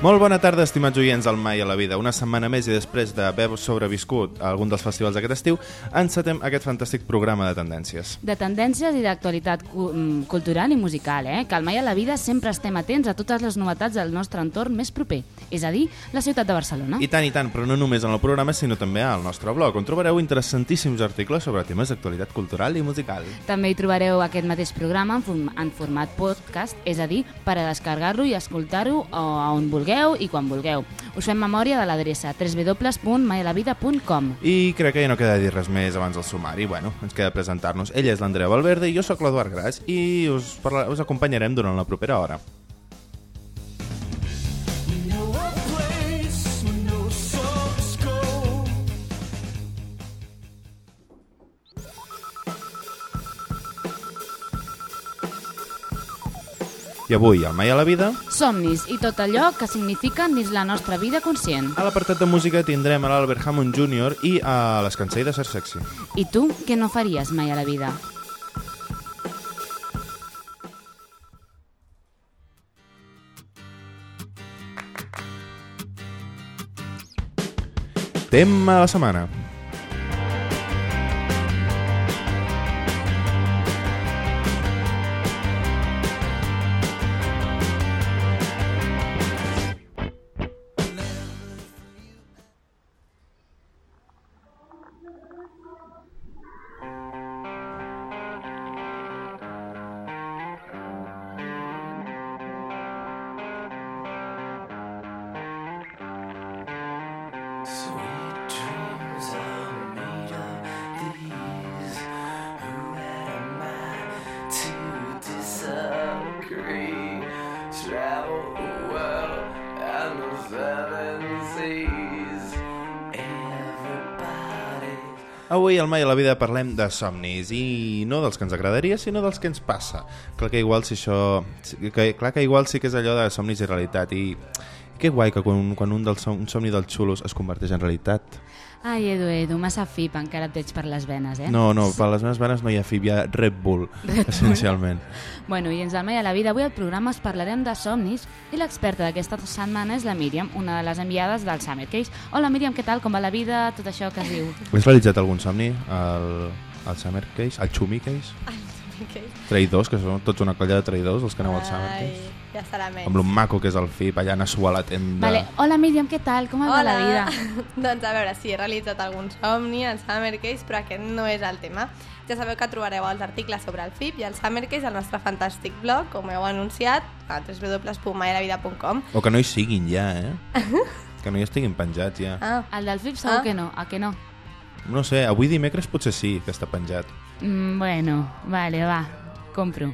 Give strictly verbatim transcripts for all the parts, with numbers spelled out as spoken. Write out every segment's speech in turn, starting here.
Molt bona tarda, estimats oients del Mai a la Vida. Una setmana més i després d'haver sobreviscut a algun dels festivals d'aquest estiu, encetem aquest fantàstic programa de tendències. De tendències i d'actualitat cu cultural i musical, eh? Que al Mai a la Vida sempre estem atents a totes les novetats del nostre entorn més proper, és a dir, la ciutat de Barcelona. I tant, i tant, però no només en el programa, sinó també al nostre blog, on trobareu interessantíssims articles sobre temes d'actualitat cultural i musical. També hi trobareu aquest mateix programa en, form en format podcast, és a dir, per a descarregar-lo i escoltar-ho on vulgueu i quan vulgueu. Us fem memòria de l'adreça w w w punt mai a la vida punt com. I crec que ja no queda dir res més abans del sumari. Bueno, ens queda presentar-nos. Ella és l'Andrea Valverde i jo sóc l'Eduard Gras i us, parla... us acompanyarem durant la propera hora. I avui, al Mai a la Vida... Somnis i tot allò que signifiquen dins la nostra vida conscient. A l'apartat de música tindrem a l'Albert Hammond júnior i a l'Escansell de Ser Sexy. I tu, què no faries mai a la vida? Tema de la setmana. Avui al Mai a la Vida parlem de somnis i no dels que ens agradaria, sinó dels que ens passa. Clar que igual si això... Que, clar que igual sí que és allò de somnis i realitat i... i que guai que quan, quan un, dels, un somni dels xulos es converteix en realitat. Ai, Edu, Edu, massa fip, encara et veig per les venes, eh? No, no, per les meves venes no hi ha fip, hi ha Red Bull, Red essencialment. Bull. Bueno, i ens al Mai a la Vida, avui al programa us parlarem de somnis i l'experta d'aquesta setmana és la Míriam, una de les enviades del Summer Case. Hola, Míriam, què tal? Com va la vida? Tot això que es diu? Has realitzat algun somni al, al Summer Case? Al Chumi Case? Al Chumi Case. Traïdors, que són tots una colla de traïdors, els que aneu al Summer Case. Ja serà menys. Amb lo maco que és el F I P, allà anar a suar a la tenda. Vale. Hola, Míriam, què tal? Com va la vida? Doncs a veure, sí, he realitzat algun somni al Summer Case, però aquest no és el tema. Ja sabeu que trobareu els articles sobre el F I P i el Summer Case al nostre fantàstic blog, com heu anunciat, a w w w punt mai a la vida punt com. O que no hi siguin ja, eh? Que no hi estiguin penjats ja. Ah. El del F I P segur ah. que no, a que no? No sé, avui dimecres potser sí que està penjat. Mm, bueno, vale, va, compro.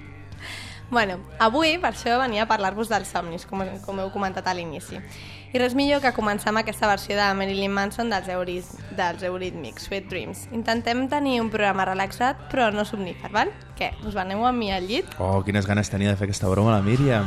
Bueno, avui per això venia a parlar-vos dels somnis, com, com heu comentat a l'inici. I res millor que començar amb aquesta versió de Marilyn Manson dels, Euris, dels Eurythmics, Sweet Dreams. Intentem tenir un programa relaxat, però no somnífer, val? Què, us veneu amb mi al llit? Oh, quines ganes tenia de fer aquesta broma a la Míriam.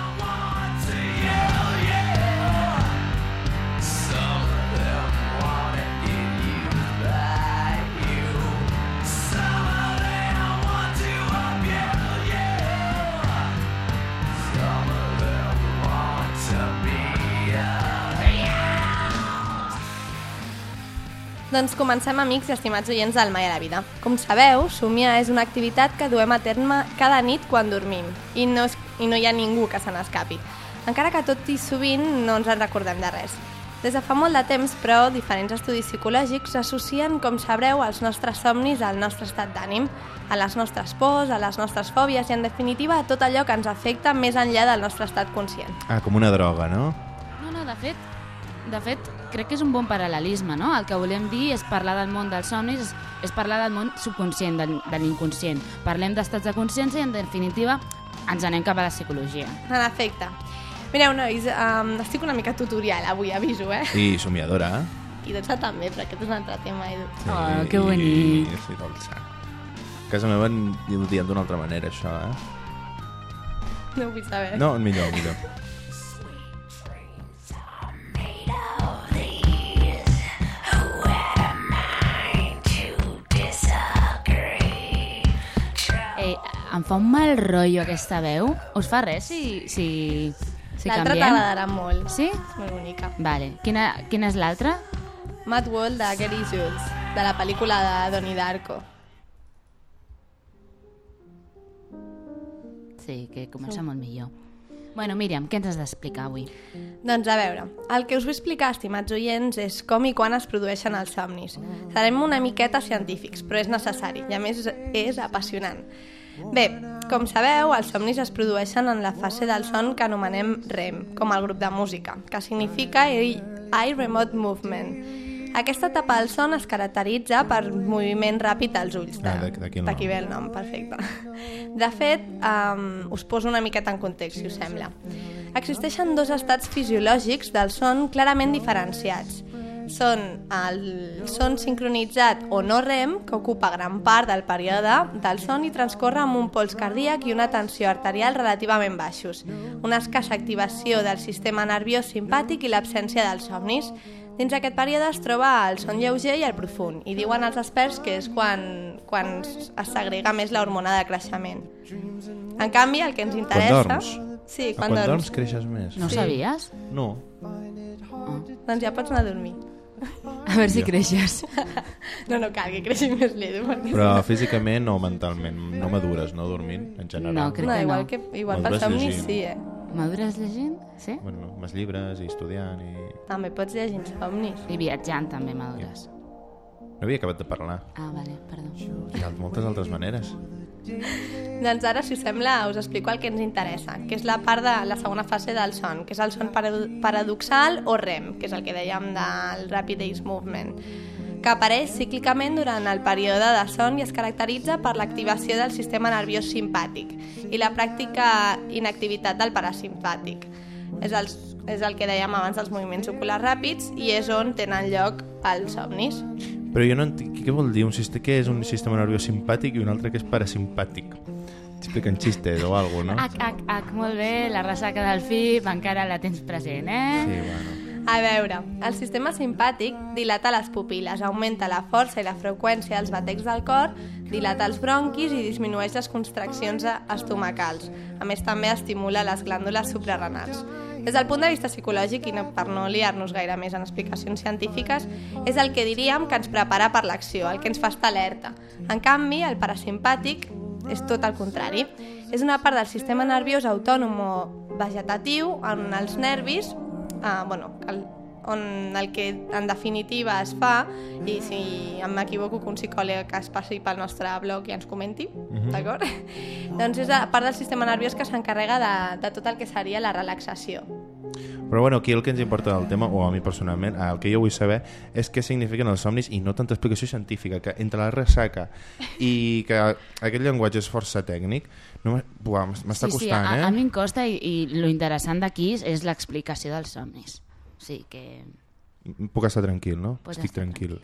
Doncs comencem, amics i estimats oients del Mai a la Vida. Com sabeu, somiar és una activitat que duem a terme cada nit quan dormim i no, es, i no hi ha ningú que se n'escapi. Encara que tot i sovint no ens en recordem de res. Des de fa molt de temps, però, diferents estudis psicològics associen, com sabreu, els nostres somnis al nostre estat d'ànim, a les nostres pors, a les nostres fòbies i, en definitiva, a tot allò que ens afecta més enllà del nostre estat conscient. Ah, com una droga, no? No, no, de fet... De fet, crec que és un bon paral·lelisme, no? El que volem dir és parlar del món dels somnis, és, és parlar del món subconscient, de, de l'inconscient. Parlem d'estats de consciència i, en definitiva, ens anem cap a la psicologia. En efecte. Mireu, nois, um, estic una mica tutorial avui, aviso, eh? I somiadora, eh? I dolça també, però aquest és un altre tema, Edu. Sí, oh, que bonic. Sí, dolça. A casa meva ho diem d'una altra manera, això, eh? No ho vull saber. No, millor, millor. Em fa un mal rotllo aquesta veu. Us fa res si, si, si Si L'altra canviem? t'agradarà molt. Sí? És molt bonica. Vale. Quina, quina és l'altra? Mad World de Gary Jules, de la pel·lícula de Donnie Darko. Sí, que comença molt millor. Bueno, Míriam, què ens has d'explicar avui? Doncs a veure, el que us vull explicar, estimats oients, és com i quan es produeixen els somnis. Serem una miqueta científics, però és necessari i a més és apassionant. Bé, com sabeu, els somnis es produeixen en la fase del son que anomenem R E M, com el grup de música, que significa Eye Remote Movement. Aquesta etapa del son es caracteritza per moviment ràpid dels ulls. Ah, d'aquí el nom. D'aquí ve el nom, perfecte. De fet, um, us poso una miqueta en context, si us sembla. Existeixen dos estats fisiològics del son clarament diferenciats. Són el son sincronitzat o no R E M, que ocupa gran part del període del son i transcorre amb un pols cardíac i una tensió arterial relativament baixos, una escassa activació del sistema nerviós simpàtic i l'absència dels somnis. Dins aquest període es troba el son lleuger i el profund, i diuen els experts que és quan, quan es segrega més l'hormona de creixement. En canvi, el que ens interessa... Quan dorms? Sí, quan, quan dorms creixes més. No ho Sí. sabies? No. Oh. Doncs ja pots anar a dormir. A veure si creixes. No, no cal que creixi més l'Edu. Perquè... Però físicament o mentalment? No madures, no dormint, en general. No, crec no, que igual no. que igual pel Madures somni llegint. sí, eh? Madures llegint? Sí? Bueno, amb els llibres i estudiant i... També pots llegir somnis. I viatjant també madures. No havia acabat de parlar. Ah, vale, perdó. Hi ha moltes altres maneres. Doncs ara, si us sembla, us explico el que ens interessa, que és la part de la segona fase del son, que és el son parado- paradoxal o R E M, que és el que dèiem del Rapid Eye Movement, que apareix cíclicament durant el període de son i es caracteritza per l'activació del sistema nerviós simpàtic i la pràctica inactivitat del parasimpàtic. És el, és el que dèiem abans dels moviments oculars ràpids i és on tenen lloc els somnis. Però jo no entenc, què vol dir? Un sistema, què és un sistema nerviós simpàtic i un altre que és parasimpàtic? T'expliquen xistes o alguna cosa, no? Ac, ac, ac, molt bé, la ressaca del F I P encara la tens present, eh? Sí, bueno. A veure, el sistema simpàtic dilata les pupil·les, augmenta la força i la freqüència dels batecs del cor, dilata els bronquis i disminueix les contraccions estomacals. A més, també estimula les glàndules suprarrenals. Des del punt de vista psicològic, i no, per no liar-nos gaire més en explicacions científiques, és el que diríem que ens prepara per l'acció, el que ens fa estar alerta. En canvi, el parasimpàtic és tot el contrari. És una part del sistema nerviós autònom o vegetatiu on els nervis, ah, bueno, el, on el que en definitiva es fa, i si em m'equivoco que un psicòleg es passi pel nostre blog i ens comenti, Mhm. d'acord? Doncs és la part del sistema nerviós que s'encarrega de, de tot el que seria la relaxació. Però bueno, aquí el que ens importa del tema, o a mi personalment, el que jo vull saber és què signifiquen els somnis i no tanta explicació científica, que entre la ressaca i que aquest llenguatge és força tècnic, no m'ha- buah, m'està sí, sí, costant, a, eh? a mi em costa i, i lo interessant d'aquí és, és l'explicació dels somnis. O sigui que... Puc estar tranquil, no? Pots Estic estar tranquil.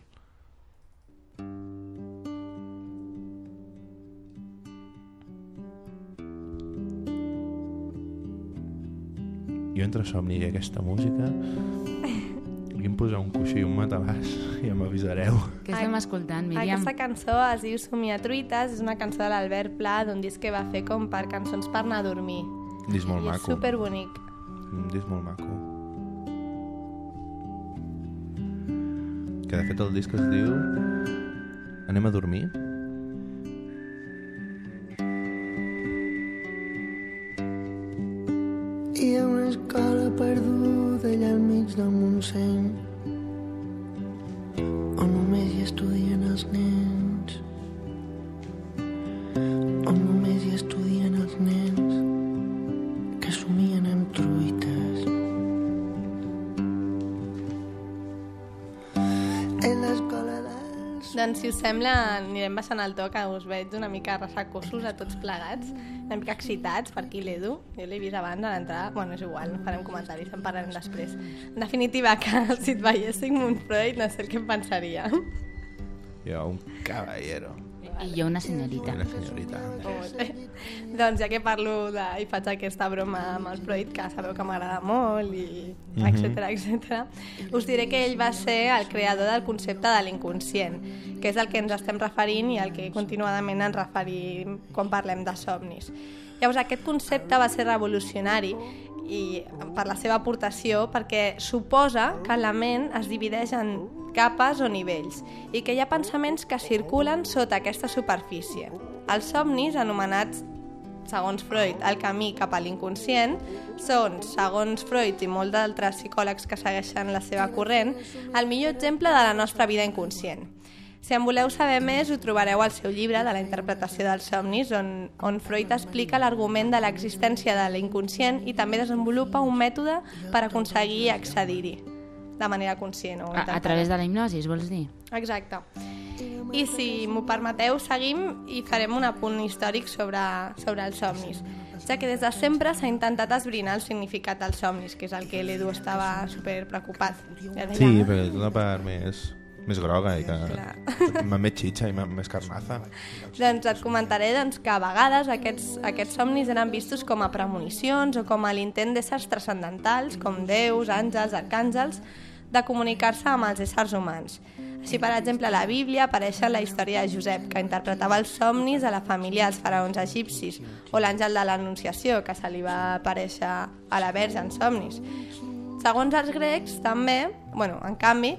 Jo entre somni i aquesta música aquí em poseu un coixí i un matalàs i ja m'avisareu. Què estem escoltant, Míriam? Aquesta cançó es diu Somia Truites, és una cançó de l'Albert Pla, d'un disc que va fer com per cançons per anar a dormir. Disc molt I és maco. superbonic. Un disc molt maco. Que de fet el disc es diu Anem a dormir? Hi ha una escola perduda allà al mig del Montseny on només hi estudien els nens, on només hi estudien els nens que somien amb truites. En l'escola dels... Doncs, si us sembla, anirem baixant el to, que us veig una mica ressacosos a tots plegats, una mica excitats per aquí l'Edu. Jo l'he vist abans a l'entrada. Bueno, és igual, no farem comentaris, en parlarem després. En definitiva, que si et veiés Sigmund Freud, no sé el que em pensaria. Jo, un caballero. I jo una senyorita. Una senyorita. Molt bé. Doncs ja que parlo de, i faig aquesta broma amb el Freud, que sabeu que m'agrada molt, i Mhm. etcètera, etcètera, us diré que ell va ser el creador del concepte de l'inconscient, que és el que ens estem referint i al que continuadament ens referim quan parlem de somnis. Llavors aquest concepte va ser revolucionari i per la seva aportació, perquè suposa que la ment es divideix en capes o nivells i que hi ha pensaments que circulen sota aquesta superfície. Els somnis, anomenats segons Freud, el camí cap a l'inconscient, són, segons Freud i molts d'altres psicòlegs que segueixen la seva corrent, el millor exemple de la nostra vida inconscient. Si en voleu saber més, ho trobareu al seu llibre de la interpretació dels somnis, on, on Freud explica l'argument de l'existència de l'inconscient i també desenvolupa un mètode per aconseguir accedir-hi de manera conscient. O a, a través de la hipnosi, vols dir? Exacte. I si m'ho permeteu, seguim i farem un apunt històric sobre, sobre els somnis, ja que des de sempre s'ha intentat esbrinar el significat dels somnis, que és el que l'Edu estava super preocupat. Sí, perquè és una part més, més groga i que més xitxa i més carnaza. Doncs et comentaré doncs, que a vegades aquests, aquests somnis eren vistos com a premonicions o com a l'intent d'éssers transcendentals, com déus, àngels, arcàngels, de comunicar-se amb els éssers humans. Així, per exemple, a la Bíblia apareix la història de Josep, que interpretava els somnis de la família dels faraons egipcis, o l'àngel de l'Anunciació, que se li va aparèixer a la Verge en somnis. Segons els grecs, també, bueno, en canvi,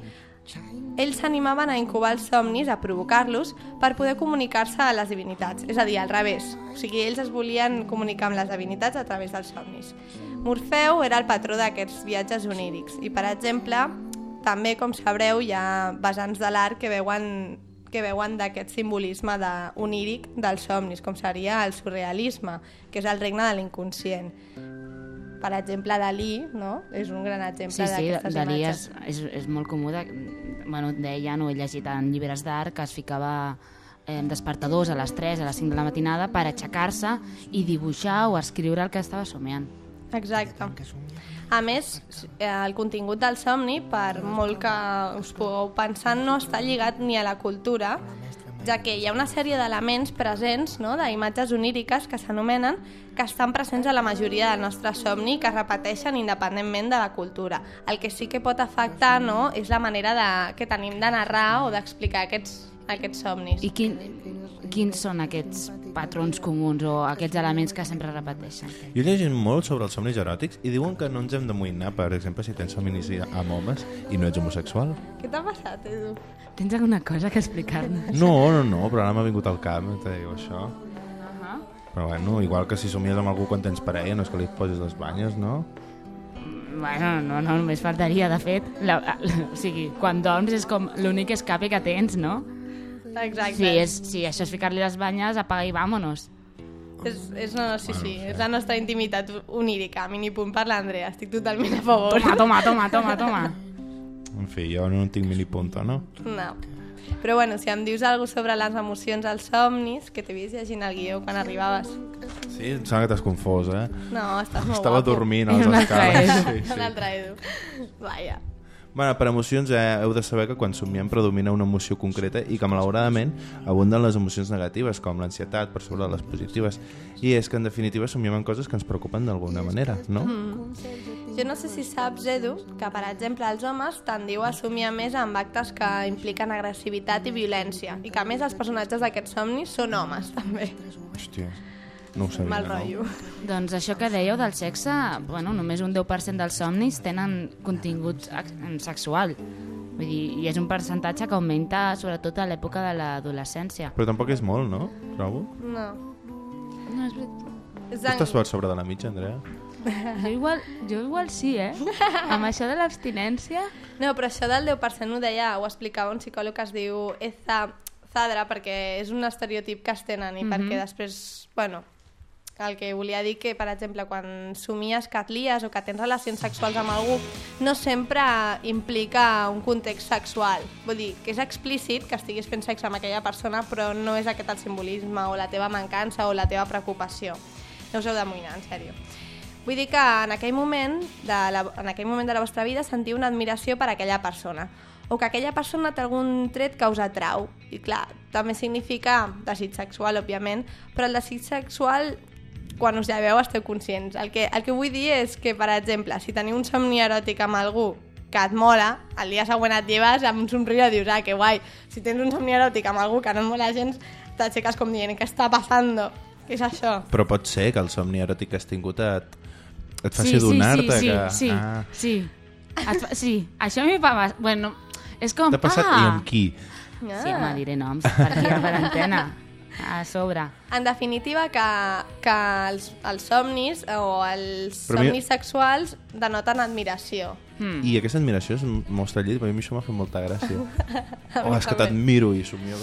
ells s'animaven a incubar els somnis, a provocar-los, per poder comunicar-se a les divinitats, és a dir, al revés. O sigui, ells es volien comunicar amb les divinitats a través dels somnis. Morfeu era el patró d'aquests viatges onírics i, per exemple, també, com sabreu, hi ha vessants de l'art que veuen, que veuen d'aquest simbolisme de, oníric dels somnis, com seria el surrealisme, que és el regne de l'inconscient. Per exemple, Dalí, no? És un gran exemple sí, sí, d'aquestes Dalí imatges. És, és, és molt comú. De, bueno, deia, no, he llegit en llibres d'art que es ficava eh, despertadors a les tres, a les cinc de la matinada per aixecar-se i dibuixar o escriure el que estava somiant. Exacte. A més, el contingut del somni, per molt que us pugueu pensar, no està lligat ni a la cultura, ja que hi ha una sèrie d'elements presents, no?, d'imatges oníriques que s'anomenen, que estan presents a la majoria del nostre somni i que es repeteixen independentment de la cultura. El que sí que pot afectar, no?, és la manera de, que tenim de narrar o d'explicar aquests, aquests somnis. I quin, quins són aquests patrons comuns o aquests elements que sempre repeteixen? Jo he llegit molt sobre els somnis eròtics i diuen que no ens hem d'amoïnar, per exemple, si tens somnis amb homes i no ets homosexual. Què t'ha passat, Edu? Tens alguna cosa que explicar-nos? No, no, no, però ara m'ha vingut al cap, te dic això. Uh-huh. Però bueno, igual que si somies amb algú quan tens parella, no és que li posis les banyes, no? Bueno, no, no, només faltaria, de fet. La, la, o sigui, quan dorms és com l'únic escape que tens, no? Exacte. Sí, és, sí, això és ficar-li les banyes, apaga i vámonos. És, és, no, no, sí, sí, és la nostra intimitat onírica. Mini punt per l'Andrea, estic totalment a favor. Toma, toma, toma, toma, toma. En fi, jo no en tinc mini punta, no? No. Però bueno, si em dius alguna cosa sobre les emocions als somnis, que t'he vist llegint el guió quan arribaves. Sí, em sembla que t'has confós, eh? No, estàs molt Estava guapo. dormint a les Un altre escales. Edu. Sí, sí. Un altre Edu. Vaja. Bueno, per emocions eh, heu de saber que quan somiem predomina una emoció concreta i que malauradament abunden les emocions negatives, com l'ansietat per sobre de les positives. I és que en definitiva somiem en coses que ens preocupen d'alguna manera, no? Mm. Jo no sé si saps, Edu, que per exemple els homes tendiu a somiar més amb actes que impliquen agressivitat i violència i que a més els personatges d'aquests somnis són homes també. Hòstia, no ho sabia, Mal no? rotllo. Doncs això que dèieu del sexe, bueno, només un deu per cent dels somnis tenen contingut sexual. Vull dir, i és un percentatge que augmenta sobretot a l'època de l'adolescència. Però tampoc és molt, no? Trobo. No. No, és veritat. És Tu estàs per sobre de la mitja, Andrea? Jo igual, jo igual sí, eh? Amb això de l'abstinència... No, però això del deu per cent ho deia, ho explicava un psicòleg que es diu Eza Zadra, perquè és un estereotip que es tenen i mm-hmm. perquè després, bueno, el que volia dir que, per exemple, quan somies que et lies o que tens relacions sexuals amb algú, no sempre implica un context sexual. Vull dir, que és explícit que estiguis fent sexe amb aquella persona, però no és aquest el simbolisme o la teva mancança o la teva preocupació. No us heu d'amoïnar, en sèrio. Vull dir que en aquell moment de la, en aquell moment de la vostra vida sentiu una admiració per aquella persona o que aquella persona té algun tret que us atrau. I clar, també significa desig sexual, òbviament, però el desig sexual, quan us lleveu, esteu conscients. El que, el que vull dir és que, per exemple, si teniu un somni eròtic amb algú que et mola, el dia següent et lleves amb un somriure i dius, ah, que guai. Si tens un somni eròtic amb algú que no et mola gens, t'aixeques com dient, què està passant? Què és això? Però pot ser que el somni eròtic que has tingut et, et faci sí, sí, donar-te sí, que... Sí, ah. sí, sí. Sí, això a mi va... Bueno, és com... T'ha passat ah. i amb qui? Ah. Sí, home, diré noms, per aquí a l'antena. A sobre. En definitiva, que, que els, els somnis o els Però somnis mi... sexuals denoten admiració. Hmm. I aquesta admiració és molt estranyit, perquè a mi això m'ha fet molta gràcia. Oh, és que t'admiro i somio.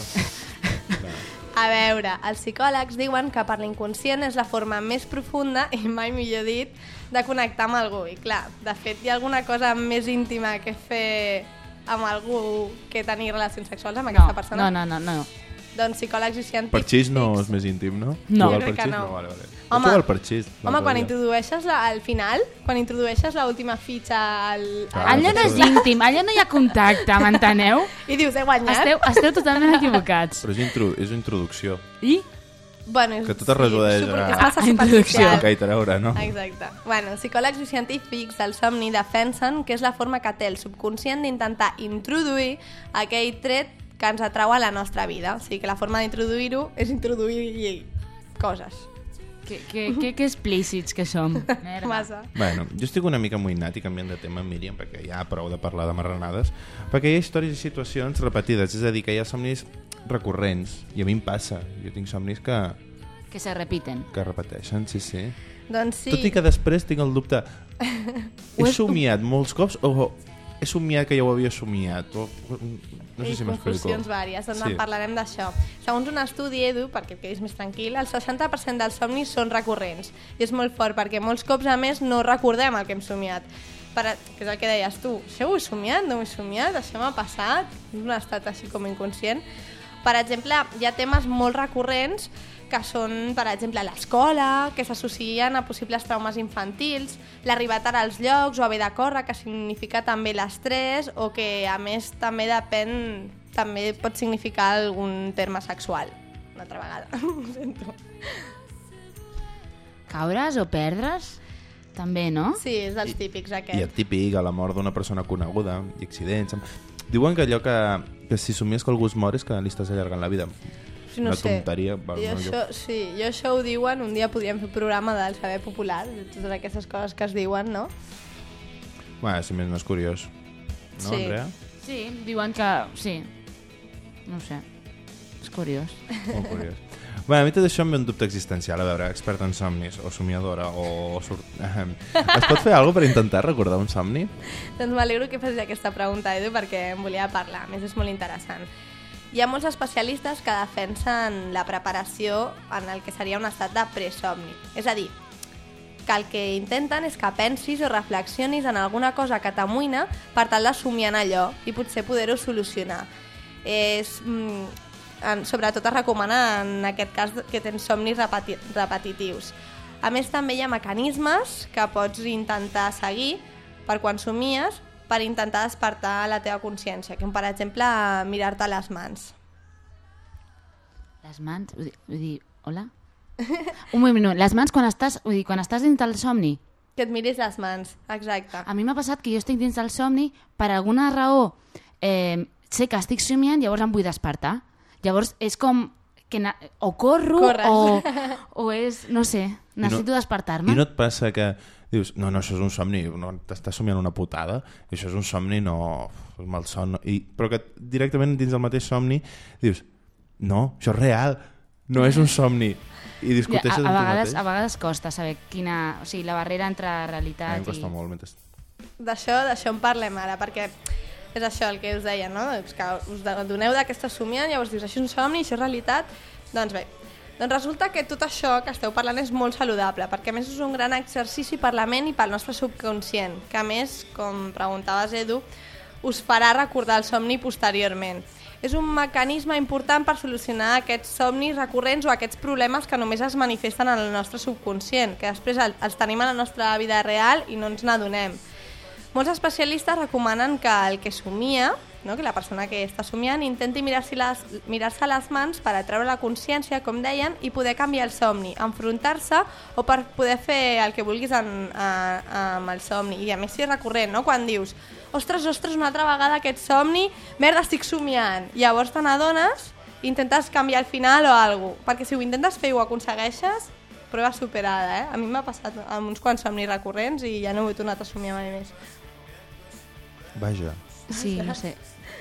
A veure, els psicòlegs diuen que per l'inconscient és la forma més profunda, i mai millor dit, de connectar amb algú. I clar, de fet, hi ha alguna cosa més íntima que fer amb algú que tenir relacions sexuals amb aquesta no, persona? No, no, no, no. Doncs psicòlegs i científics... Parxís no és més íntim, no? No. Jugar al Jo crec que parxís? no. No, vale, vale. Home, Jugar al parxís. Home, quan introdueixes la, al final, quan introdueixes l'última fitxa al, Ah, al... Allò no és íntim, allò no hi ha contacte, m'enteneu? i dius, he guanyat? Esteu, esteu totalment equivocats. Però és, intro, és introducció. I? Bueno, Que tot es resumeix super- a- és massa a introducció. superficial. Que hi treure, no? Exacte. Bueno, psicòlegs i científics del somni defensen que és la forma que té el subconscient d'intentar introduir aquell tret que ens atrau a la nostra vida. O sigui que la forma d'introduir-ho és introduir coses. Que, que, que, que explícits que som. Merda. Massa. Bueno, jo estic una mica amoïnat i canviant de tema, Míriam, perquè ja prou de parlar de marranades, perquè hi ha històries i situacions repetides, és a dir, que hi ha somnis recurrents, i a mi em passa. Jo tinc somnis que, Que se repiten. que repeteixen, sí, sí. Doncs sí. Tot i que després tinc el dubte, he somiat molts cops o he somiat que ja ho havia somiat? O, no sé I si m'explico. confusions vàries, doncs Sí. en parlarem d'això. Segons un estudi, Edu, perquè et quedis més tranquil, el seixanta per cent dels somnis són recurrents. I és molt fort, perquè molts cops, a més, no recordem el que hem somiat. Per, que és el que deies tu, això ho he somiat, no ho he somiat, això m'ha passat, és un estat així com inconscient. Per exemple, hi ha temes molt recurrents que són, per exemple, l'escola, que s'associen a possibles traumes infantils, l'arribar tard als llocs o haver de córrer, que significa també l'estrès, o que, a més, també depèn, també pot significar algun terme sexual. Una altra vegada, ho sento. Caure's o perdre's? També, no? Sí, és dels típics, I el aquest. típic, a la mort d'una persona coneguda, i accidents. Diuen que allò que, que si somies que algú es mor és que li estàs allargant la vida. Sí, no Una sé. tonteria. Va, Jo no, això, sí, jo això ho diuen, un dia podríem fer un programa del saber popular, de totes aquestes coses que es diuen, no? Bueno, si més no és curiós. No, Sí. Andrea? Sí, diuen que... Sí. No ho sé. És curiós. Molt curiós. Bueno, a mi tot això em ve un dubte existencial. A veure, experta en somnis, o somiadora, o... Sort... Es pot fer alguna per intentar recordar un somni? Doncs m'alegro que facis aquesta pregunta, Edu, perquè em volia parlar, a més és molt interessant. Hi ha molts especialistes que defensen la preparació en el que seria un estat de presomni. És a dir, que el que intenten és que pensis o reflexionis en alguna cosa que t'amoïna per tal de somiar en allò i potser poder-ho solucionar. És, mm, en, sobretot es recomana en aquest cas que tens somnis repeti repetitius. A més, també hi ha mecanismes que pots intentar seguir per quan somies per intentar despertar la teva consciència, com per exemple mirar-te les mans. Les mans... Vull dir, vull dir hola? Un moment, les mans quan estàs, vull dir, quan estàs dins del somni. Que et miris les mans, exacte. A mi m'ha passat que jo estic dins del somni, per alguna raó eh, sé que estic somiant, llavors em vull despertar. Llavors és com que na... o corro o, o és, no sé, necessito I no, despertar-me. I no et passa que dius, no, no, això és un somni, no, t'estàs somiant una putada, i això és un somni, no, és malson. I, però que directament dins del mateix somni dius, no, això és real, no és un somni. I discuteixes a, a, amb tu vegades, mateix. a vegades costa saber quina... O sigui, la barrera entre A realitat mi em costa i... molt mentre... D'això d'això en parlem ara, perquè és això el que us deia, no? És que us doneu de què estàs somiant, llavors dius, això és un somni, això és realitat. Doncs bé, doncs resulta que tot això que esteu parlant és molt saludable, perquè a més és un gran exercici per la ment i pel nostre subconscient, que a més, com preguntaves, Edu, us farà recordar el somni posteriorment. És un mecanisme important per solucionar aquests somnis recurrents o aquests problemes que només es manifesten en el nostre subconscient, que després els tenim a la nostra vida real i no ens n'adonem. Molts especialistes recomanen que el que somia, no, que la persona que està somiant, intenti mirar-se les, mirar-se les mans per atreure la consciència, com deien, i poder canviar el somni, enfrontar-se o per poder fer el que vulguis en, en, amb el somni. I a més si és recurrent, no? Quan dius, ostres, ostres, una altra vegada aquest somni, merda, estic somiant. Llavors te n'adones intentes canviar el final o alguna cosa. Perquè si ho intentes fer i ho aconsegueixes, prova superada, eh? A mi m'ha passat amb uns quants somnis recurrents i ja no ho he tornat a somiar mai més. Vaja. Sí, no sé.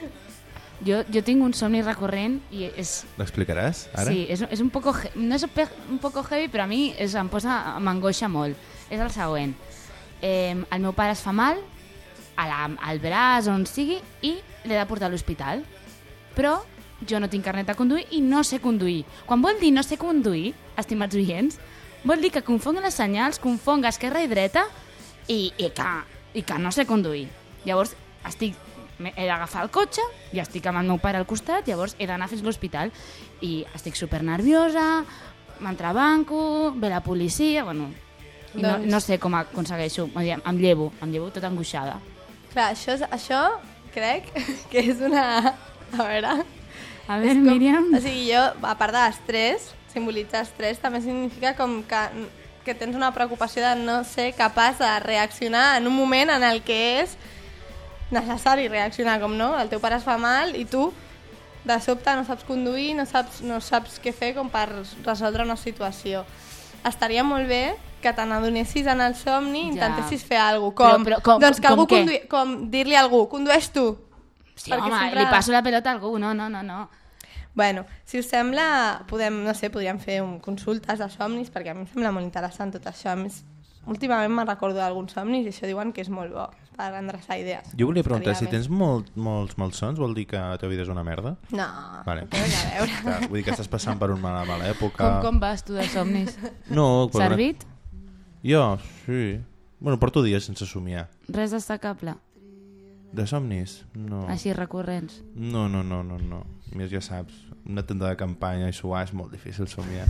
Jo, jo tinc un somni recurrent i és... L'explicaràs, ara? Sí, és, és un poco, no és un poco heavy, però a mi és, em posa, m'angoixa molt. És el següent. Eh, el meu pare es fa mal, a la, al braç, on sigui, i l'he de portar a l'hospital. Però jo no tinc carnet de conduir i no sé conduir. Quan vol dir no sé conduir, estimats oients, vol dir que confonc les senyals, confonc esquerra i dreta i, i, que, i que no sé conduir. Llavors, estic... he d'agafar el cotxe i estic amb el meu pare al costat, llavors he d'anar fins a l'hospital i estic super nerviosa, m'entrebanco, ve la policia, bueno, i no, Doncs- no sé com aconsegueixo, em llevo, em llevo tota angoixada. Clar, això, és- això crec que és una... A veure... A és veure, com- Míriam... O sigui, jo, a part de l'estrès, simbolitzar estrès, també significa com que, que tens una preocupació de no ser capaç de reaccionar en un moment en el que és necessari reaccionar, com no? El teu pare es fa mal i tu, de sobte, no saps conduir, no saps, no saps què fer com per resoldre una situació. Estaria molt bé que te n'adonessis en el somni i Ja. intentessis fer alguna cosa. Com, Però- però com- doncs que com algú què? conduï, com dir-li a algú, condueix tu. Sí, perquè home, sempre- li passo la pelota a algú, no, no, no, no. Bueno, si us sembla, podem, no sé, podríem fer un, consultes de somnis, perquè a mi em sembla molt interessant tot això. A més, últimament me'n recordo d'alguns somnis i això diuen que és molt bo per endreçar idees. Jo volia preguntar, si Estaria tens molt, molts malsons, vol dir que la teva vida és una merda? bé. No, Vale. no té res a veure. Clar, vull dir que estàs passant per una mala, mala època... Com, com vas tu de somnis? No, però... Servit? Jo, sí. Bueno, porto dies sense somiar. Res destacable? De somnis? No. Així recurrents? No, no, no, no, no. Més ja saps, una tenda de campanya i suar és molt difícil somiar.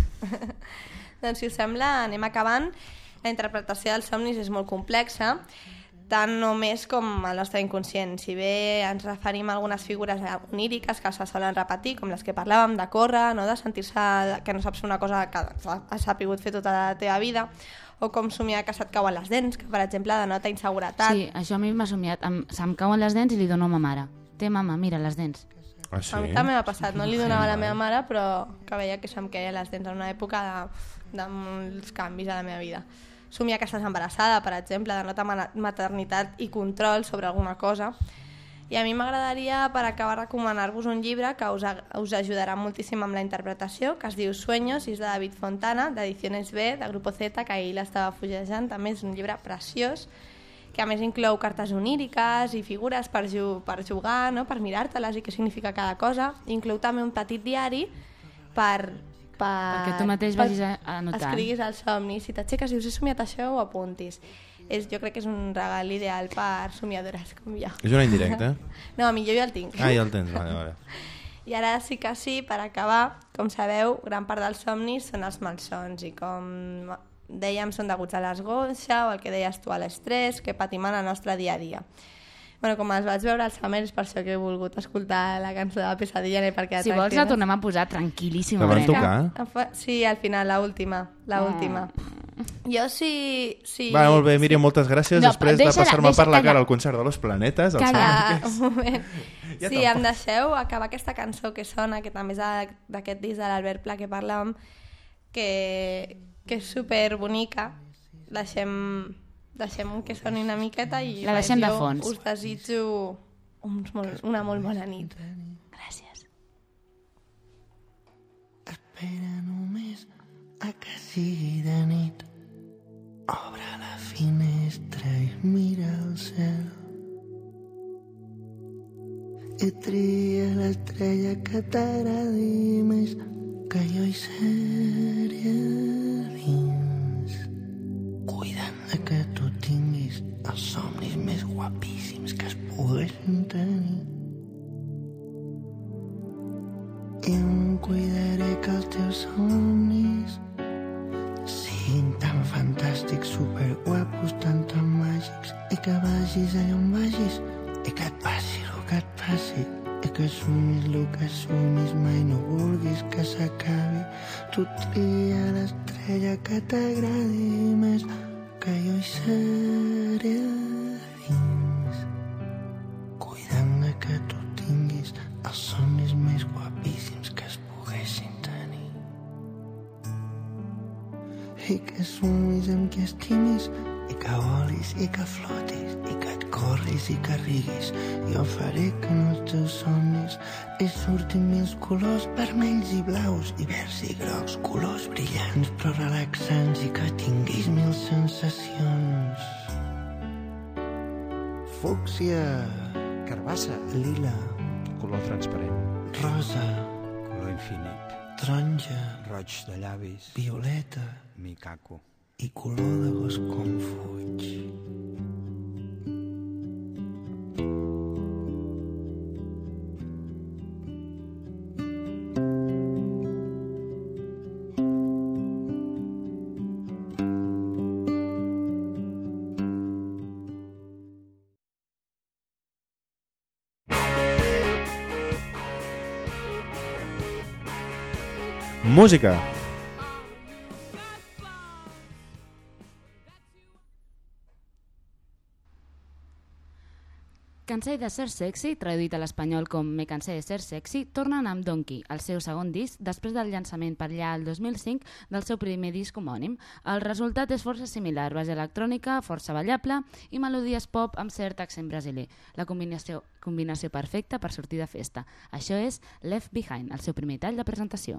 Doncs si us sembla, anem acabant. La interpretació dels somnis és molt complexa, tant només com el nostre inconscient. Si bé ens referim a algunes figures oníriques que se solen repetir, com les que parlàvem, de córrer, no? De sentir-se que no saps fer una cosa que has sapigut fer tota la teva vida, o com somiar que se't cauen les dents, que per exemple denota inseguretat. Sí, això a mi m'ha somiat. Em, se'm cauen les dents i li dono a ma mare. Té, mama, mira, les dents. Ah, sí? A mi també m'ha passat, no li donava a la meva mare, però que veia que se'm queien les dents en una època de, de molts canvis a la meva vida. Somiar que estàs embarassada, per exemple, denota ma- maternitat i control sobre alguna cosa. I a mi m'agradaria, per acabar, recomanar-vos un llibre que us, a- us ajudarà moltíssim amb la interpretació, que es diu Sueños, i és de David Fontana, d'Ediciones B, de Grupo Z, que ahir l'estava fullejant. També és un llibre preciós, que a més inclou cartes oníriques i figures per, ju per jugar, no? Per mirar-te-les i què significa cada cosa. Inclou també un petit diari per... per Perquè tu mateix per- vagis a- anotant. Escriguis el somni. Si t'aixeques i us he somiat això, ho apuntis. És, jo crec que és un regal ideal per somiadores com jo. És una indirecta? No, a mi jo ja el tinc. Ah, ja el tens, vale, vale. I ara sí que sí, per acabar, com sabeu, gran part dels somnis són els malsons i com dèiem són deguts a l'esgoixa o el que deies tu a l'estrès que patim en el nostre dia a dia. Bueno, com els vaig veure al Summer, és per això que he volgut escoltar la cançó de Pesadilla n'he perquè Si vols la tornem a posar tranquil·líssima. La van Brena. tocar? Sí, al final, la última, la última. Jo sí... sí Va, molt bé, Míriam, moltes gràcies. No, Després de deixa-la, passar-me deixa- per la calla. cara al concert de los planetes, el Calla. Summer Ah, un moment. Ja Sí, tampoc. em deixeu acabar aquesta cançó que sona, que també és de- d'aquest disc de l'Albert Pla que parlàvem, que, que és superbonica. Deixem, deixem que soni una miqueta i La res, deixem de jo fons. us desitjo uns molt, una molt bona nit. Gràcies. Espera només a que sigui de nit. Obre la finestra i mira el cel. I tria l'estrella que t'agradi més, que jo hi seré a dins. Cuidant de que tu tinguis els somnis més guapíssims que es poguessin tenir. I em cuidaré que els teus somnis siguin tan fantàstics, superguapos, tan tan màgics, i que vagis allà on vagis i que et passi el que et passi, i que sumis el que sumis, mai no vulguis que s'acabi. Tu tria l'estrella que t'agradi més, que jo hi seré a dins, cuidant de que tu tinguis els somnis més guapíssims que es i que sumis amb que estimis, i que volis i que flotis, i que et corris i que riguis. Jo faré que en els teus somnis hi surtin mil colors vermells i blaus, i verds i grocs, colors brillants però relaxants, i que tinguis mil sensacions. Fúcsia, Carbassa, lila, color transparent, rosa, color infinit, taronja, roig de llavis, violeta micaco. i color de bosc com fuig. Música. Cansé de ser sexy, traduït a l'espanyol com Me cansé de ser sexy, tornen amb Donkey, el seu segon disc, després del llançament per allà el dos mil cinc del seu primer disc homònim. El resultat és força similar, base electrònica, força ballable i melodies pop amb cert accent brasiler. La combinació, combinació perfecta per sortir de festa. Això és Left Behind, el seu primer tall de presentació.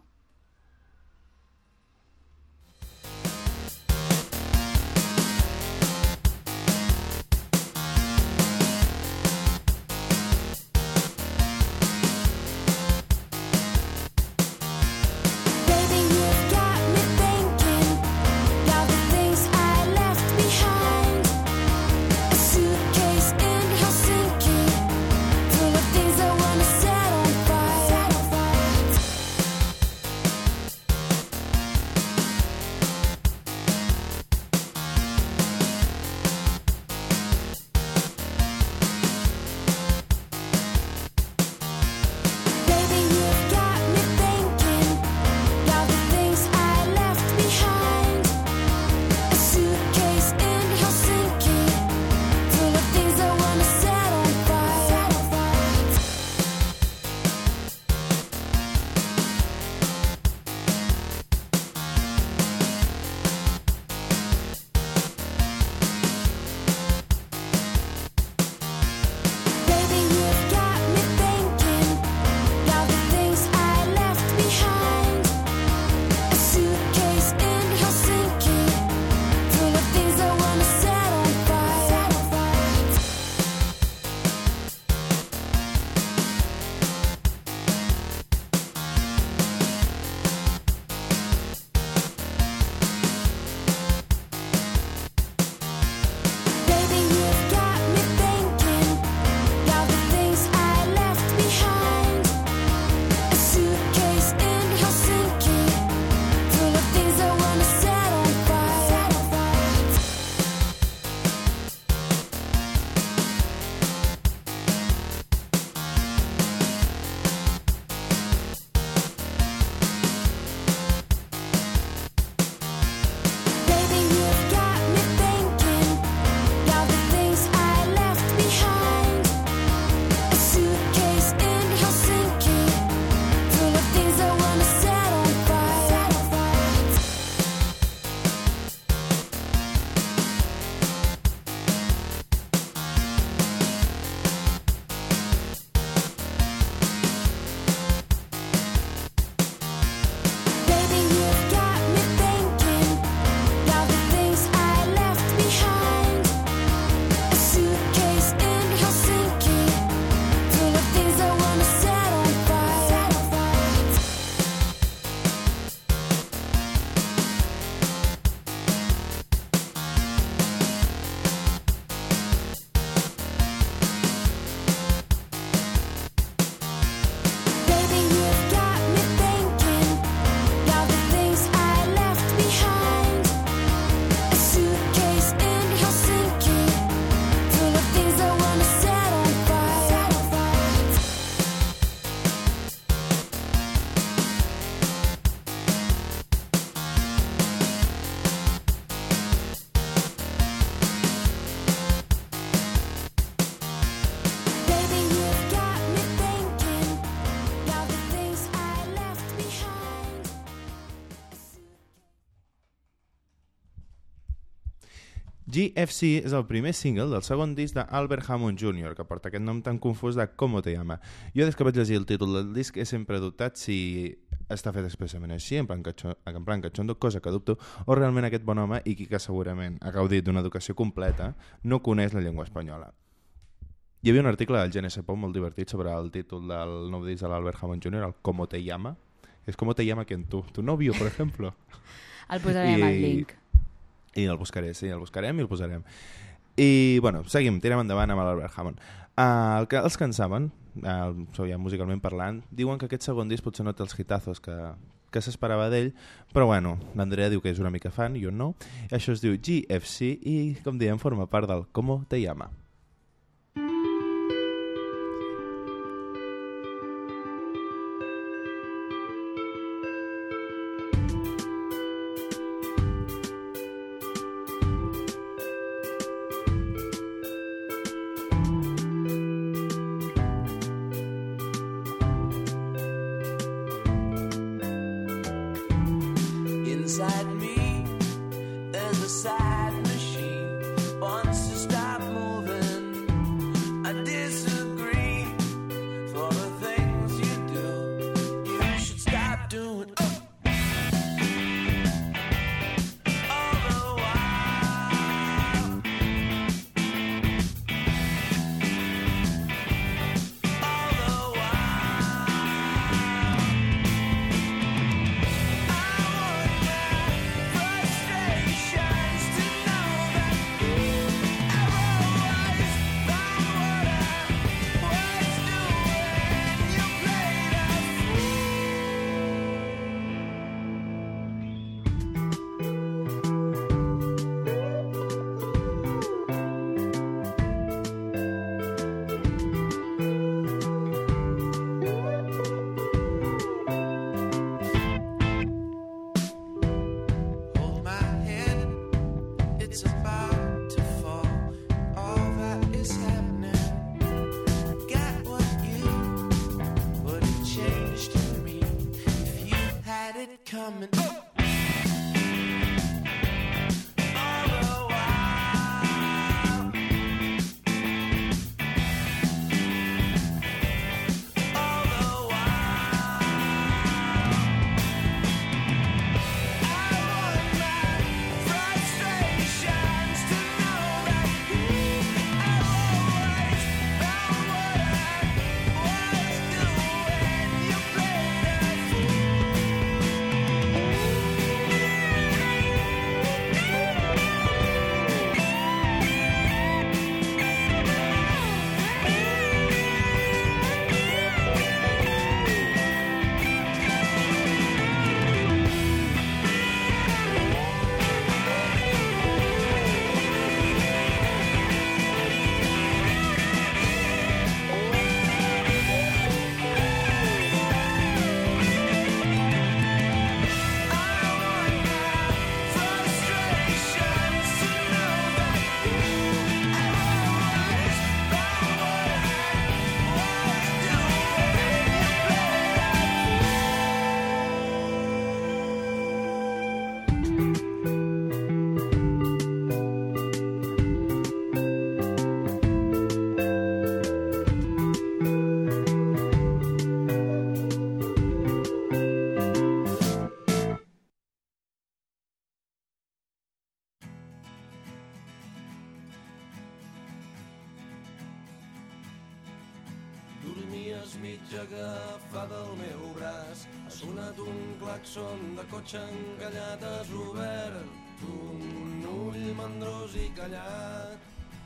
G F C és el primer single del segon disc d'Albert Hammond júnior, que porta aquest nom tan confús de Como te llama. Jo des que vaig llegir el títol del disc he sempre dubtat si està fet expressament així, en plan, catxo, en plan catxondo, cosa que dubto, o realment aquest bon home, i qui que segurament ha gaudit d'una educació completa, no coneix la llengua espanyola. Hi havia un article del G N S Pop molt divertit sobre el títol del nou disc de l'Albert Hammond júnior, el Como te llama. És Como te llama quien tu, tu novio, per exemple. El posarem al link. I el buscaré, sí, el buscarem i el posarem. I, bueno, seguim, tirem endavant amb l'Albert Hammond. Uh, el que, els que en saben, uh, so, ja musicalment parlant, diuen que aquest segon disc potser no té els hitazos que, que s'esperava d'ell, però bueno, l'Andrea diu que és una mica fan, jo no. I això es diu G F C i, com diem, forma part del Como te llama. Inside me, there's a sad machine. Wants to stop moving. I disagree. For the things you do, you should stop doing. Oh. All the while, all the while, frustrations to know that I've always found what I was doing. You played a Hold my hand, it's about to fall. All that is happening. Got what you wouldn't change to me if you had it coming. Oh! All the while, all the while, I want my frustrations to know that I've always found what I was doing. You played a fool. Dormies mitja agafada al meu braç. Ha sonat un claxon de cotxe encallat, has obert un ull mandrós i callat.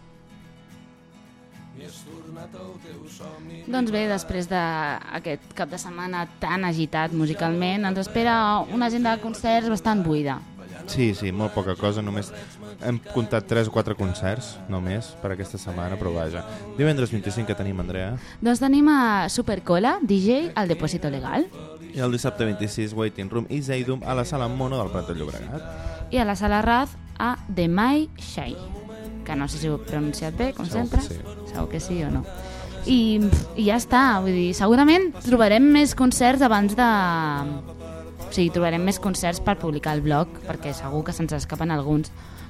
I has tornat al teu somni. Doncs bé, després d'aquest cap de setmana tan agitat musicalment, ens espera una agenda de concerts bastant buida. Sí, sí, molt poca cosa, només hem comptat tres o quatre concerts, només, per aquesta setmana, però vaja. Divendres vint-i-cinc que tenim, Andrea. Doncs tenim a Supercola, D J, al Depósito Legal. I el dissabte vint-i-sis, Waiting Room i Zeidum a la Sala Mono del Prat de Llobregat. I a la Sala Raz a The Mai Shai, que no sé si ho he pronunciat bé, com Segur sempre. que sí. Segur que sí o no. I, I ja està, vull dir, segurament trobarem més concerts abans de... O sigui, trobarem més concerts per publicar el blog, perquè segur que se'ns escapen alguns.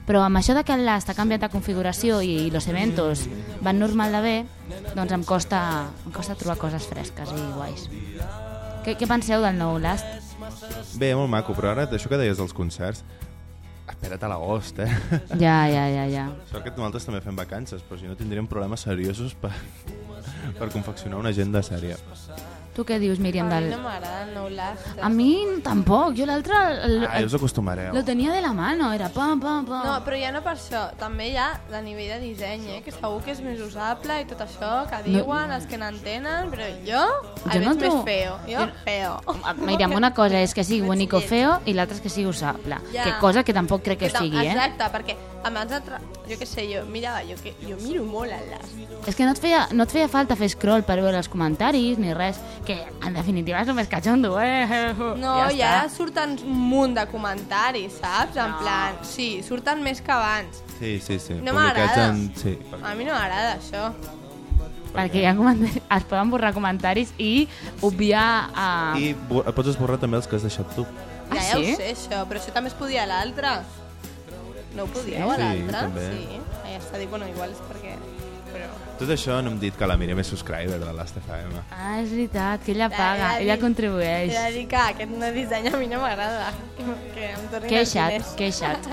però amb això de que l'està canviant de configuració i los eventos van normal de bé, doncs em costa, em costa trobar coses fresques i guais. Què, què penseu del nou Last? Bé, molt maco, però ara això que deies dels concerts, espera't a l'agost, eh? Ja, ja, ja, ja. Sort que nosaltres també fem vacances, però si no tindríem problemes seriosos per, per confeccionar una agenda sèria. Tu què dius, Míriam? A mi Del... no m'agrada el nou Last. A mi tampoc, jo l'altre el- Ah, ja us acostumareu. lo tenia de la mano, era pam, pam, pam. No, però ja no per això, també hi ha de nivell de disseny, eh? Que segur que és més usable i tot això que diuen els que n'entenen, però jo, Jo jo no no més trobo- feo, jo feo. Ah, Míriam, una cosa és que sigui bonic o feo i l'altra és que sigui usable. Ja. Que cosa que tampoc crec que tam- sigui, eh? Exacte, perquè abans de tra... jo què sé, jo mirava, jo, que, jo miro molt el Last. És que no et, feia, no et feia falta fer scroll per veure els comentaris ni res, que en definitiva és el més catxondo, eh? No, ja i ara està. surten un munt de comentaris, saps? En No. plan, sí, surten més que abans. Sí, sí, sí. No Publicats m'agrada. En... Sí, per... A mi no m'agrada això. Perquè hi ha comentaris, es poden borrar comentaris i obviar... Uh... I bo- pots esborrar també els que has deixat tu. Ah, ja, ja sí? ho sé, això, però això també es podia a l'altre. No ho podíeu Sí? a l'altre? Sí, també. Sí. Ah, ja està dit, bueno, igual és perquè... Però... Tot això no hem dit que la Míriam és subscriber de l'Ast F M. Ah, és veritat, que ella Ja, paga, ja ella dic- contribueix. He de dir que aquest no disseny a mi no m'agrada. Que, que em tornin Queixa't, els diners. queixa't.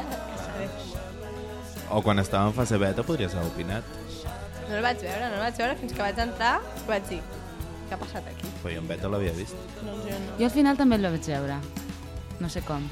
O quan estava en fase beta podries haver opinat. No el vaig veure, no el vaig veure fins que vaig entrar i vaig dir, què ha passat aquí? Però jo en beta l'havia vist. Doncs jo no. Jo al final també el vaig veure. No sé com.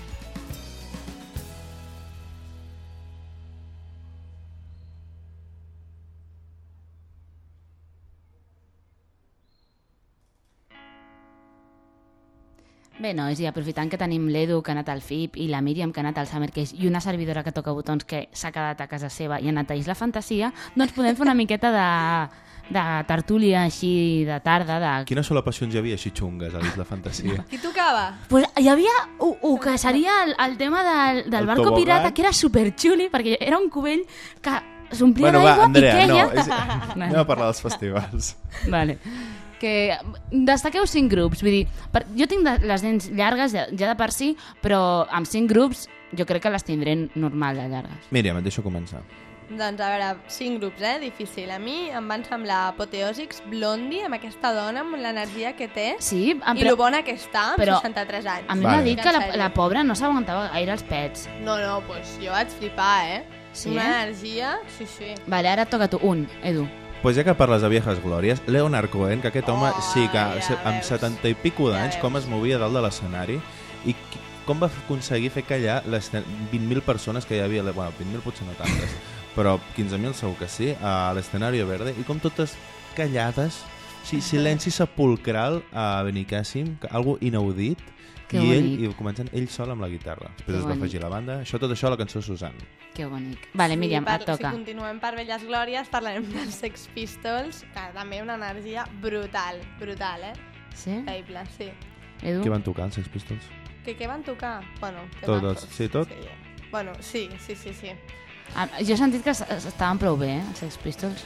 Bé, no, és i aprofitant que tenim l'Edu que ha anat al F I P i la Míriam que ha anat al Summer Case i una servidora que toca botons que s'ha quedat a casa seva i ha anat a Isla Fantasia, doncs podem fer una miqueta de, de tertúlia així de tarda. De... Quines sol·lapacions hi havia així xungues a l'Isla Fantasia? Qui tocava? Pues hi havia u, u, que seria el, el tema del, del El barco tobogan. pirata, que era superxuli, perquè era un cubell que s'omplia Bueno, va, d'aigua i Andrea, no. queia... És... Anem a parlar dels festivals. Vale. Que destaqueu cinc grups, vull dir, per, jo tinc de, les dents llargues ja, ja de per si, però amb cinc grups jo crec que les tindré normal de llargues. Míriam, et deixo començar. Doncs a veure, cinc grups, eh? Difícil. A mi em van semblar apoteòsics Blondie, amb aquesta dona, amb l'energia que té, Sí, em, i lo bona que està, amb però seixanta-tres anys. a mi Vale. m'ha dit que la, la pobra no s'aguantava gaire els pets. No, no, doncs jo vaig flipar, eh? Sí? Una energia, sí, sí. Vale, ara toca tu, un, Edu. Pues ja que parles de viejas glòries, Leonard Cohen, que aquest home Oh, sí que ja se- amb veus. setanta i pico d'anys, Ja com veus. es movia dalt de l'escenari i qui- com va aconseguir fer callar les vint mil persones que hi havia, bueno, vint mil potser no tantes, però quinze mil segur que sí, a l'escenari verde, i com totes callades, sí, silenci sepulcral a Benicàssim, que- algo inaudit, Que i ell, bonic. i començant ell sol amb la guitarra. Després Que es va bonic. afegir la banda, això tot això a la cançó Susan. Que bonic. Vale, Míriam, per, et toca. Si continuem per Velles Glòries, parlarem dels Sex Pistols, que també una energia brutal, brutal, eh? Sí? Increïble, sí. Edu? Què van tocar, els Sex Pistols? Que què van tocar? Bueno, Tot, temazos. sí, tot? Sí. Bueno, sí, sí, sí, sí. Ah, jo he sentit que es- es- estaven prou bé, eh, els Sex Pistols.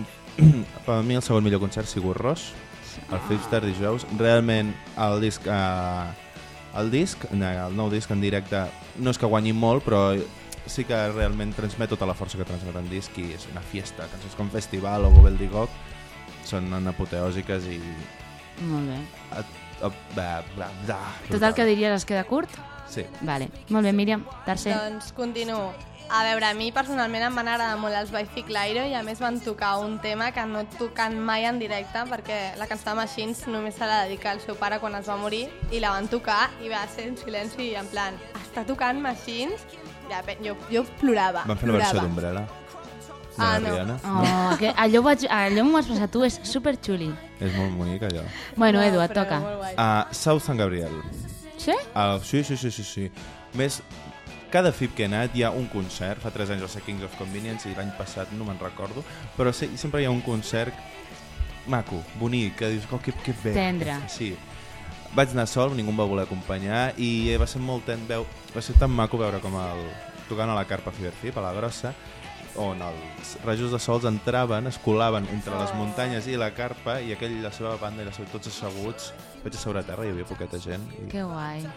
Per mi el segon millor concert ha sigut Ross, el Flipstar dijous. Realment el disc, eh, el disc, no, el nou disc en directe, no és que guanyi molt, però sí que realment transmet tota la força que transmet en disc i és una fiesta. Cançons com Festival o Gobel d'Igok són apoteòsiques i... Molt bé. A, a, bla, bla, bla, Tot el que diries es queda curt? Sí. Vale. Molt bé, Míriam. Tercer. Doncs continuo. A veure, a mi personalment em van agradar molt els Bifi Clyro i a més van tocar un tema que no toquen mai en directe perquè la cançó de Machines només se la dedica al seu pare quan es va morir i la van tocar i va ser en silenci i en plan, està tocant Machines? Ja, jo, jo plorava, Van fer la versió plorava. d'Umbrella. De Ah, la no. Rihanna. Oh, que allò vaig, allò m'ho vas passar tu, és superxuli. És molt bonic allò. Bueno, Edu, No, et però toca. molt guai. Uh, South San Gabriel. Sí? Uh, sí, sí, sí, sí, sí. Més, cada F I P que he anat hi ha un concert. Fa tres anys va ser Kings of Convenience i l'any passat no me'n recordo, però sí, sempre hi ha un concert maco, bonic, que dius, oh, que, que bé. Tendre. Sí. Vaig anar sol, ningú em va voler acompanyar i va ser molt ten, veu, va ser tan maco veure com el, tocant a la carpa Fever Fip, a la grossa, on els rajos de sols entraven, es colaven entre les muntanyes i la carpa i aquell, la seva banda i la seva, tots asseguts, vaig asseure a terra, hi havia poqueta gent. I... Que guai.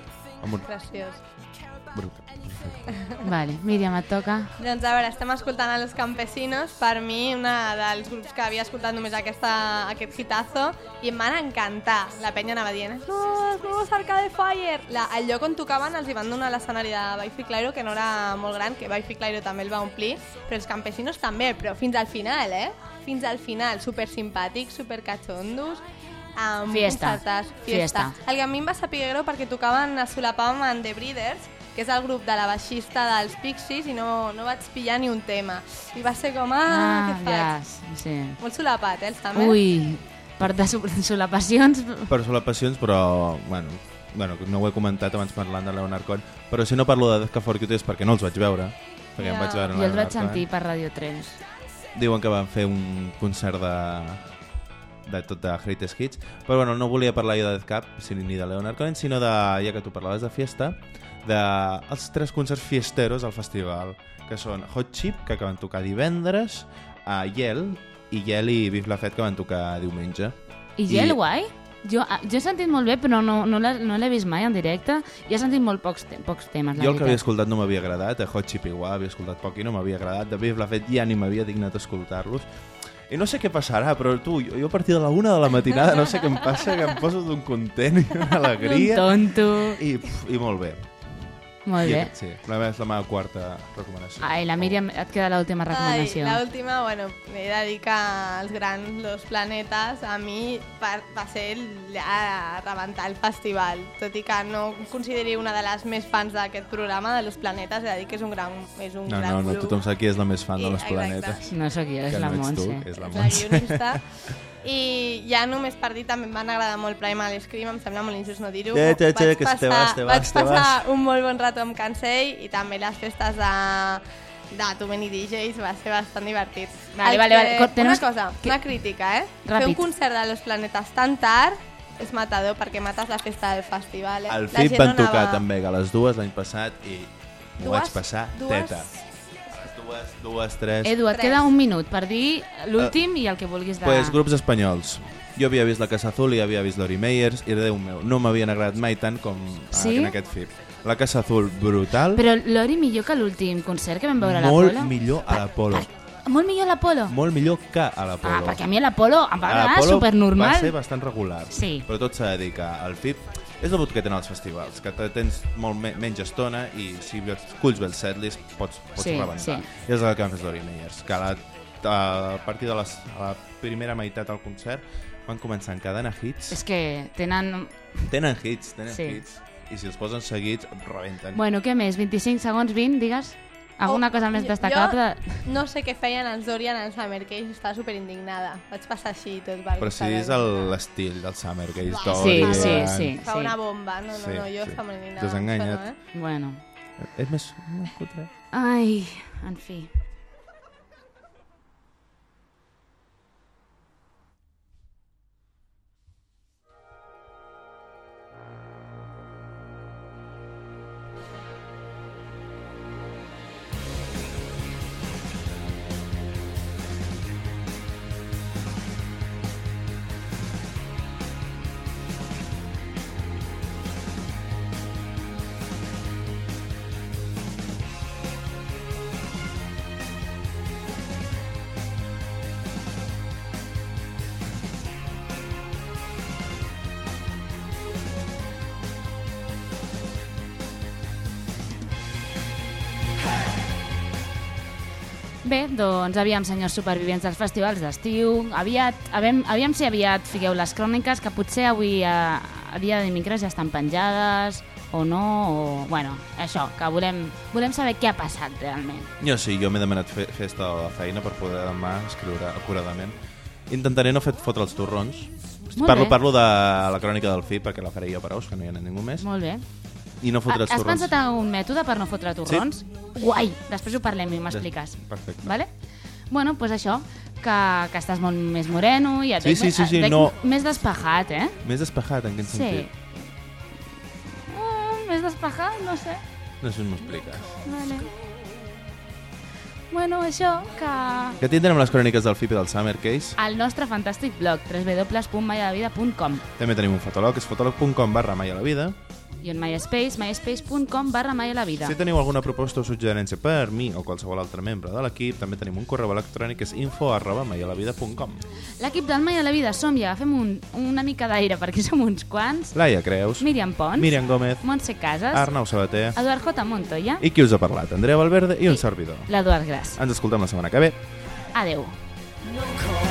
Amb un... Graciós. Brutal. Vale, Míriam, et toca. Doncs a veure, estem escoltant a Los Campesinos, per mi una dels grups que havia escoltat només aquesta, aquest hitazo, i em van encantar. La penya anava dient, no, els nuevos Arcade Fire. La, el lloc on tocaven els hi van donar l'escenari de Bifi Clyro, que no era molt gran, que Bifi Clyro també el va omplir, però els Campesinos també, però fins al final, eh? Fins al final, super simpàtics, super cachondos, amb Fiesta. concertats, Fiesta. El que a mi em va saber greu perquè tocaven a solapam amb The Breeders, que és el grup de la baixista dels Pixies, i no, no vaig pillar ni un tema. I va ser com, ah, Ah, què faig? ja, sí. Molt solapat, eh, els Summer? Ui, per de sol- solapacions... Per solapacions, però... Bueno, bueno, no ho he comentat abans parlant de Leonard Cohen, però si no parlo de Death Cab for Cutie és perquè no els vaig veure. Perquè Ja. em vaig veure en Jo els Leonard vaig sentir Cohen. per Radio tres. Diuen que van fer un concert de de tot de Greatest Hits, però bueno, no volia parlar jo de Death Cab ni de Leonard Cohen, sinó de, ja que tu parlaves de fiesta, de els tres concerts fiesteros al festival, que són Hot Chip, que van tocar divendres, a Yel, i Yel i Beef Lafette, que van tocar diumenge. I I- Gel Guai? Jo, ah, jo he sentit molt bé, però no, no l'he no l'he vist mai en directe, i he sentit molt pocs, te pocs temes, la Jo el que havia veritat. escoltat no m'havia agradat, a Hot Chip igual, havia escoltat poc i no m'havia agradat, de Beef Lafette ja ni m'havia dignat a escoltar-los. I no sé què passarà, però tu, jo, jo a partir de la una de la matinada no sé què em passa, que em poso d'un content i una alegria. Un tonto. I, pf, I molt bé. Molt I bé. aquest, sí, la meva és la meva quarta recomanació. Ai, la Míriam, et queda l'última Ai, recomanació. l'última, bueno, he de dir que els grans, los planetes, a mi va, va ser ja rebentar el festival. Tot i que no em consideri una de les més fans d'aquest programa, de los planetes, he de dir que és un gran, és un No, gran no, no, grup. tothom sap qui és la més fan de I- los exacte. planetes. No sóc jo, és Que la no ets tu, Montse. és la És la Montse. guionista. I ja només per dir, també em van agradar molt Primal Scream, em sembla molt injust no dir-ho. Che, che, che, Vaig que te passar- vas, te vas, Vaig te passar vas. un molt bon rato amb Cansell, i també les festes de, de Too Many D Js va ser bastant divertit. Vale, El vale, que- vale. Co- tenemos Una cosa, que- una crítica, eh? Ràpid. Fer un concert de Los Planetes tan tard és matador, perquè mates la festa del festival. Eh? Al La F I P gent van no tocar anava- també a les dues l'any passat i m'ho Dues? vaig passar Dues? teta. A les dues, dues, tres... Edu, et Tres. queda un minut per dir l'últim i el que vulguis de... Pues grups espanyols. Jo havia vist La Casa Azul i havia vist Lori Meyers i, Déu meu, no m'havien agradat mai tant com Sí? en aquest F I P. La Casa Azul, brutal. Però Lori millor que l'últim concert que vam veure a Molt l'Apolo. millor a l'Apolo. Molt millor a l'Apolo? Molt millor que a l'Apolo. Ah, perquè a mi a l'Apolo em va A agradar l'Apolo supernormal. va ser bastant regular. Sí. Però tot s'ha de dir que el F I P és el que tenen els festivals, que te- tens molt me menys estona i si esculls bé el setlist pots, pots Sí, rebentar. sí. I és el que van fer els Lori Meyers, que a, la, a partir de les, a la primera meitat del concert van començar a encadenar hits. És que tenen... Tenen hits, tenen Sí. hits. I si els posen seguits, rebenten. Bueno, què més? vint-i-cinc segons, vint, digues? Alguna Oh, cosa més jo- destacable? Jo no sé què feien els Dorian en Summer Case, estava superindignada. Vaig passar així tot. Per Però si és el- l'estil del Summer Gaze, Va, Sí, Dorian... sí, sí. Fa una bomba, no, no, Sí, no, jo sí. estava molt indignada. T'has enganyat. Però, eh? Bueno. És més... més cutre. Ai, en fi. Bé, doncs aviam, senyors supervivents dels festivals d'estiu, aviat, aviam, aviam si aviat fiqueu les cròniques, que potser avui a, a dia de dimecres ja estan penjades, o no, o... Bueno, això, que volem, volem saber què ha passat realment. Jo sí, jo m'he demanat fe festa a la feina per poder demà escriure acuradament. Intentaré no fer fotre els torrons. Molt Parlo, bé. parlo de la crònica del F I P, perquè la faré jo per ous, que no hi ha ningú més. Molt bé. I no fotre els Has torrons. pensat en un mètode per no fotre torrons? Sí. Guai! Després ho parlem i m'expliques. Perfecte. Vale? Bueno, doncs pues això, que, que estàs molt més moreno i et Sí, veig, sí, sí, sí, et veig no. més despejat, eh? Més despejat, en quin Sí. sentit? Uh, més despejat, no sé. No sé si m'ho expliques. Vale. Bueno, això, que... Que tindrem les cròniques del F I P i del Summer Case. Al nostre fantàstic blog, w w w punt mai a la vida punt com. També tenim un fotolog, és fotolog punt com barra mai a la vida. I en MySpace, myspace.com barra mai a la vida. Si teniu alguna proposta o suggerència per mi o qualsevol altre membre de l'equip, també tenim un correu electrònic que és info arroba maialavida punt com. L'equip del Mai a la Vida som ja, fem un, una mica d'aire perquè som uns quants. Laia Creus, Míriam Pons, Míriam Gómez, Montse Casas, Arnau Sabater Eduard J. Montoya i qui us ha parlat, Andrea Valverde i un servidor. l'Eduard Gras. Ens escoltem la setmana que ve. Adeu. No call.